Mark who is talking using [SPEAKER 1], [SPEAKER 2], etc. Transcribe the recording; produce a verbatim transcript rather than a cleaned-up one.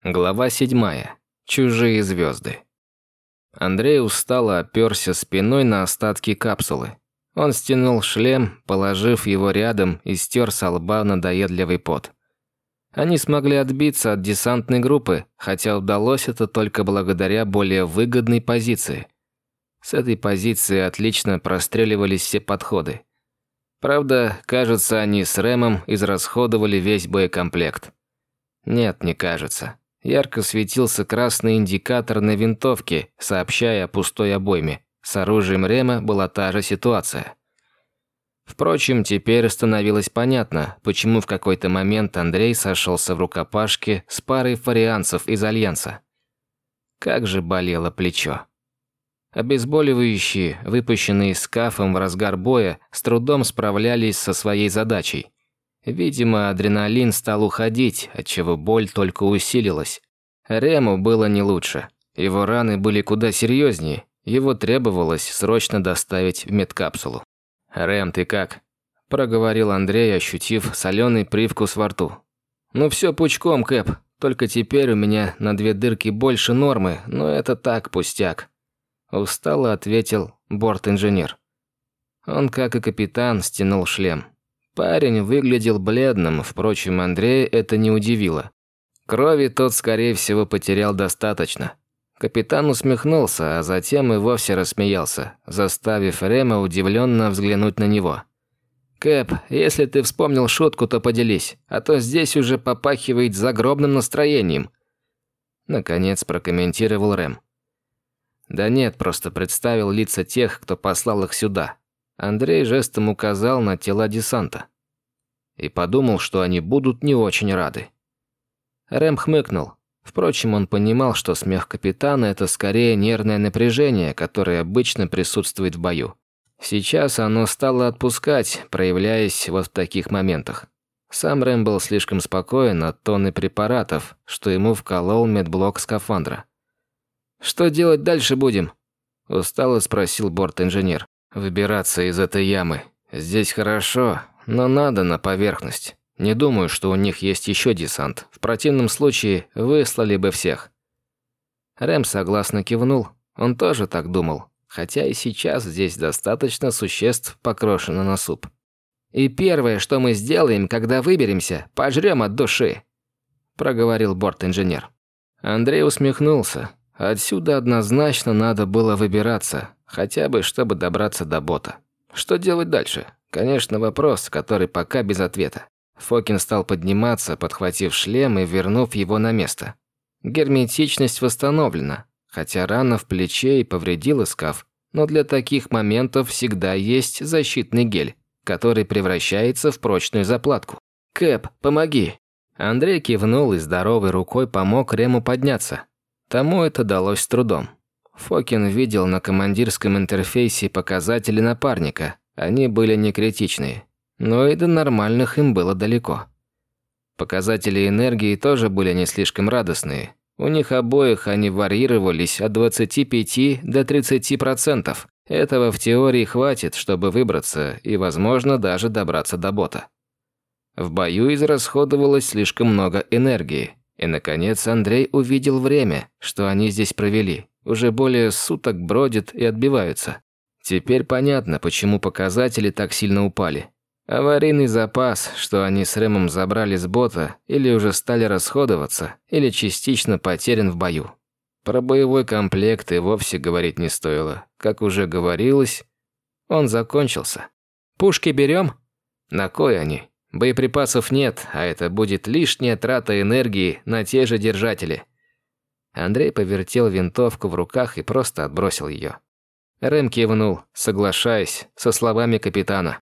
[SPEAKER 1] Глава седьмая. Чужие звезды. Андрей устало оперся спиной на остатки капсулы. Он стянул шлем, положив его рядом и стер со лба надоедливый пот. Они смогли отбиться от десантной группы, хотя удалось это только благодаря более выгодной позиции. С этой позиции отлично простреливались все подходы. Правда, кажется, они с Рэмом израсходовали весь боекомплект. Нет, не кажется. Ярко светился красный индикатор на винтовке, сообщая о пустой обойме. С оружием Рэма была та же ситуация. Впрочем, теперь становилось понятно, почему в какой-то момент Андрей сошелся в рукопашке с парой фарианцев из Альянса. Как же болело плечо. Обезболивающие, выпущенные скафом в разгар боя, с трудом справлялись со своей задачей. Видимо, адреналин стал уходить, отчего боль только усилилась. Рэму было не лучше. Его раны были куда серьезнее, его требовалось срочно доставить в медкапсулу. «Рэм, ты как?» – проговорил Андрей, ощутив соленый привкус во рту. «Ну все пучком, Кэп, только теперь у меня на две дырки больше нормы, но это так, пустяк», – устало ответил борт-инженер. Он, как и капитан, стянул шлем. Парень выглядел бледным, впрочем, Андрея это не удивило. Крови тот, скорее всего, потерял достаточно. Капитан усмехнулся, а затем и вовсе рассмеялся, заставив Рэма удивленно взглянуть на него. «Кэп, если ты вспомнил шутку, то поделись, а то здесь уже попахивает загробным настроением», наконец прокомментировал Рэм. «Да нет, просто представил лица тех, кто послал их сюда». Андрей жестом указал на тела десанта. И подумал, что они будут не очень рады. Рэм хмыкнул. Впрочем, он понимал, что смех капитана – это скорее нервное напряжение, которое обычно присутствует в бою. Сейчас оно стало отпускать, проявляясь вот в таких моментах. Сам Рэм был слишком спокоен от тонны препаратов, что ему вколол медблок скафандра. «Что делать дальше будем?» – устало спросил борт-инженер. «Выбираться из этой ямы. Здесь хорошо, но надо на поверхность. Не думаю, что у них есть еще десант. В противном случае выслали бы всех». Рэм согласно кивнул. Он тоже так думал. Хотя и сейчас здесь достаточно существ покрошено на суп. «И первое, что мы сделаем, когда выберемся, пожрем от души», проговорил борт-инженер. Андрей усмехнулся. Отсюда однозначно надо было выбираться. Хотя бы, чтобы добраться до бота. Что делать дальше? Конечно, вопрос, который пока без ответа. Фокин стал подниматься, подхватив шлем и вернув его на место. Герметичность восстановлена, хотя рана в плече и повредила скаф. Но для таких моментов всегда есть защитный гель, который превращается в прочную заплатку. «Кэп, помоги!» Андрей кивнул и здоровой рукой помог Рэму подняться. Тому это далось с трудом. Фокин видел на командирском интерфейсе показатели напарника. Они были не критичные, но и до нормальных им было далеко. Показатели энергии тоже были не слишком радостные. У них обоих они варьировались от двадцати пяти до тридцати процентов. Этого в теории хватит, чтобы выбраться и, возможно, даже добраться до бота. В бою израсходовалось слишком много энергии. И, наконец, Андрей увидел время, что они здесь провели. Уже более суток бродят и отбиваются. Теперь понятно, почему показатели так сильно упали. Аварийный запас, что они с Рэмом забрали с бота, или уже стали расходоваться, или частично потерян в бою. Про боевой комплект и вовсе говорить не стоило. Как уже говорилось, он закончился. «Пушки берем?» «На кой они? Боеприпасов нет, а это будет лишняя трата энергии на те же держатели». Андрей повертел винтовку в руках и просто отбросил ее. Рэм кивнул, соглашаясь со словами капитана.